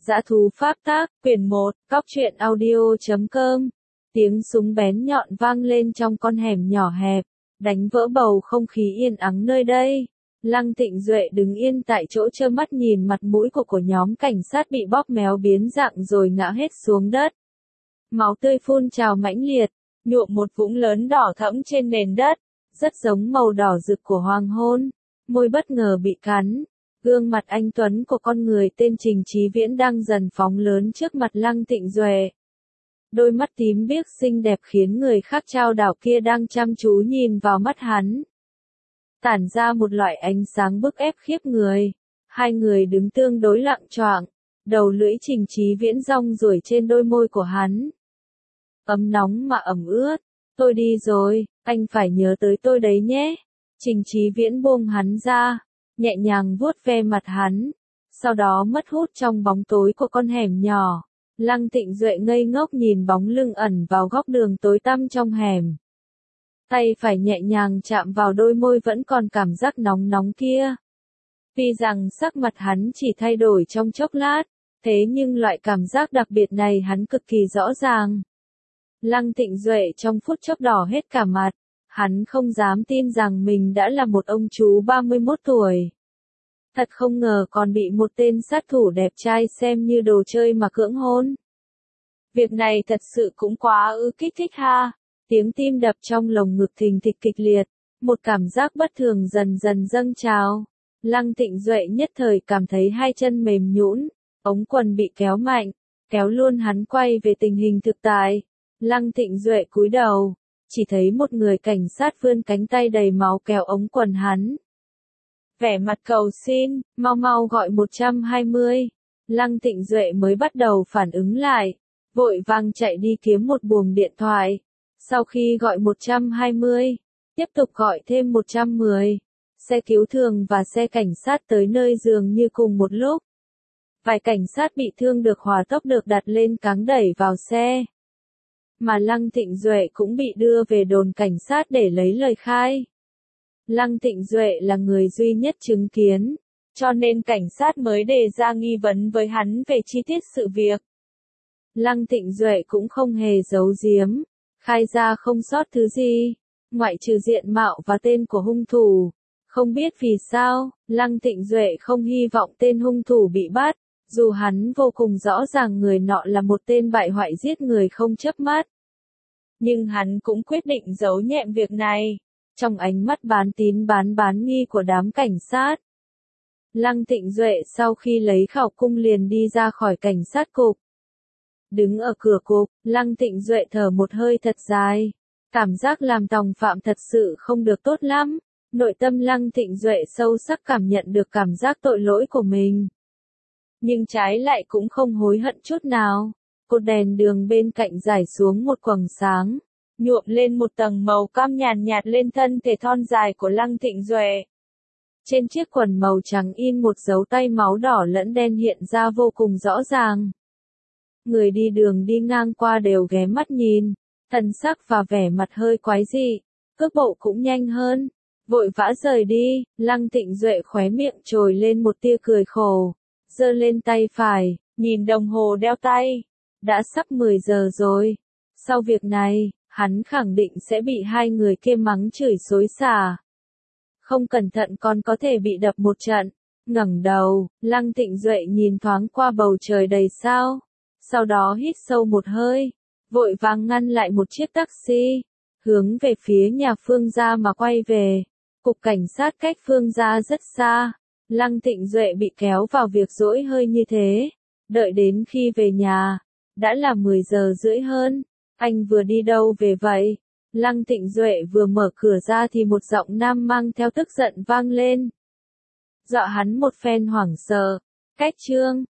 Dã thú pháp tác, quyển 1, Cóc truyện audio.com. Tiếng súng bén nhọn vang lên trong con hẻm nhỏ hẹp, đánh vỡ bầu không khí yên ắng nơi đây. Lăng Tịnh Duệ đứng yên tại chỗ trơ mắt nhìn mặt mũi của nhóm cảnh sát bị bóp méo biến dạng rồi ngã hết xuống đất. Máu tươi phun trào mãnh liệt, nhuộm một vũng lớn đỏ thẫm trên nền đất, rất giống màu đỏ rực của hoàng hôn. Môi bất ngờ bị cắn. Gương mặt anh tuấn của con người tên Trình Chí Viễn đang dần phóng lớn trước mặt Lăng Tịnh Duệ. Đôi mắt tím biếc xinh đẹp khiến người khác trao đảo kia đang chăm chú nhìn vào mắt hắn. Tản ra một loại ánh sáng bức ép khiếp người. Hai người đứng tương đối lặng choạng, đầu lưỡi Trình Chí Viễn rong ruổi trên đôi môi của hắn. Ấm nóng mà ẩm ướt. Tôi đi rồi, anh phải nhớ tới tôi đấy nhé. Trình Chí Viễn buông hắn ra, nhẹ nhàng vuốt ve mặt hắn, sau đó mất hút trong bóng tối của con hẻm nhỏ. Lăng Tịnh Duệ ngây ngốc nhìn bóng lưng ẩn vào góc đường tối tăm trong hẻm. Tay phải nhẹ nhàng chạm vào đôi môi vẫn còn cảm giác nóng nóng kia. Tuy rằng sắc mặt hắn chỉ thay đổi trong chốc lát, thế nhưng loại cảm giác đặc biệt này hắn cực kỳ rõ ràng. Lăng Tịnh Duệ trong phút chốc đỏ hết cả mặt. Hắn không dám tin rằng mình đã là một ông chú 31 tuổi. Thật không ngờ còn bị một tên sát thủ đẹp trai xem như đồ chơi mà cưỡng hôn. Việc này thật sự cũng quá kích thích ha. Tiếng tim đập trong lồng ngực thình thịch kịch liệt. Một cảm giác bất thường dần dần dâng trào. Lăng Tịnh Duệ nhất thời cảm thấy hai chân mềm nhũn, ống quần bị kéo mạnh, kéo luôn hắn quay về tình hình thực tại. Lăng Tịnh Duệ cúi đầu. Chỉ thấy một người cảnh sát vươn cánh tay đầy máu kéo ống quần hắn. Vẻ mặt cầu xin, mau mau gọi 120. Lăng Tịnh Duệ mới bắt đầu phản ứng lại, vội vàng chạy đi kiếm một buồng điện thoại. Sau khi gọi 120, tiếp tục gọi thêm 110. Xe cứu thương và xe cảnh sát tới nơi dường như cùng một lúc. Vài cảnh sát bị thương được hỏa tốc được đặt lên cáng đẩy vào xe. Mà Lăng Tịnh Duệ cũng bị đưa về đồn cảnh sát để lấy lời khai. Lăng Tịnh Duệ là người duy nhất chứng kiến, cho nên cảnh sát mới đề ra nghi vấn với hắn về chi tiết sự việc. Lăng Tịnh Duệ cũng không hề giấu giếm, khai ra không sót thứ gì, ngoại trừ diện mạo và tên của hung thủ. Không biết vì sao, Lăng Tịnh Duệ không hy vọng tên hung thủ bị bắt. Dù hắn vô cùng rõ ràng người nọ là một tên bại hoại giết người không chớp mắt. Nhưng hắn cũng quyết định giấu nhẹm việc này. Trong ánh mắt bán tín bán nghi của đám cảnh sát. Lăng Tịnh Duệ sau khi lấy khảo cung liền đi ra khỏi cảnh sát cục. Đứng ở cửa cục, Lăng Tịnh Duệ thở một hơi thật dài. Cảm giác làm tòng phạm thật sự không được tốt lắm. Nội tâm Lăng Tịnh Duệ sâu sắc cảm nhận được cảm giác tội lỗi của mình. Nhưng trái lại cũng không hối hận chút nào. Cột đèn đường bên cạnh rải xuống một quầng sáng, nhuộm lên một tầng màu cam nhàn nhạt lên thân thể thon dài của Lăng Tịnh Duệ. Trên chiếc quần màu trắng in một dấu tay máu đỏ lẫn đen hiện ra vô cùng rõ ràng. Người đi đường đi ngang qua đều ghé mắt nhìn, thần sắc và vẻ mặt hơi quái dị, cước bộ cũng nhanh hơn, vội vã rời đi. Lăng Tịnh Duệ khóe miệng trồi lên một tia cười khổ. Giơ lên tay phải, nhìn đồng hồ đeo tay. Đã sắp 10 giờ rồi. Sau việc này, hắn khẳng định sẽ bị hai người kia mắng chửi xối xả. Không cẩn thận còn có thể bị đập một trận. Ngẩng đầu, Lăng Tịnh Duệ nhìn thoáng qua bầu trời đầy sao. Sau đó hít sâu một hơi, vội vàng ngăn lại một chiếc taxi, hướng về phía nhà Phương gia mà quay về. Cục cảnh sát cách Phương gia rất xa. Lăng Tịnh Duệ bị kéo vào việc dỗi hơi như thế. Đợi đến khi về nhà, đã là 10 giờ rưỡi hơn. Anh vừa đi đâu về vậy? Lăng Tịnh Duệ vừa mở cửa ra thì một giọng nam mang theo tức giận vang lên. Dọa hắn một phen hoảng sợ. Cách chương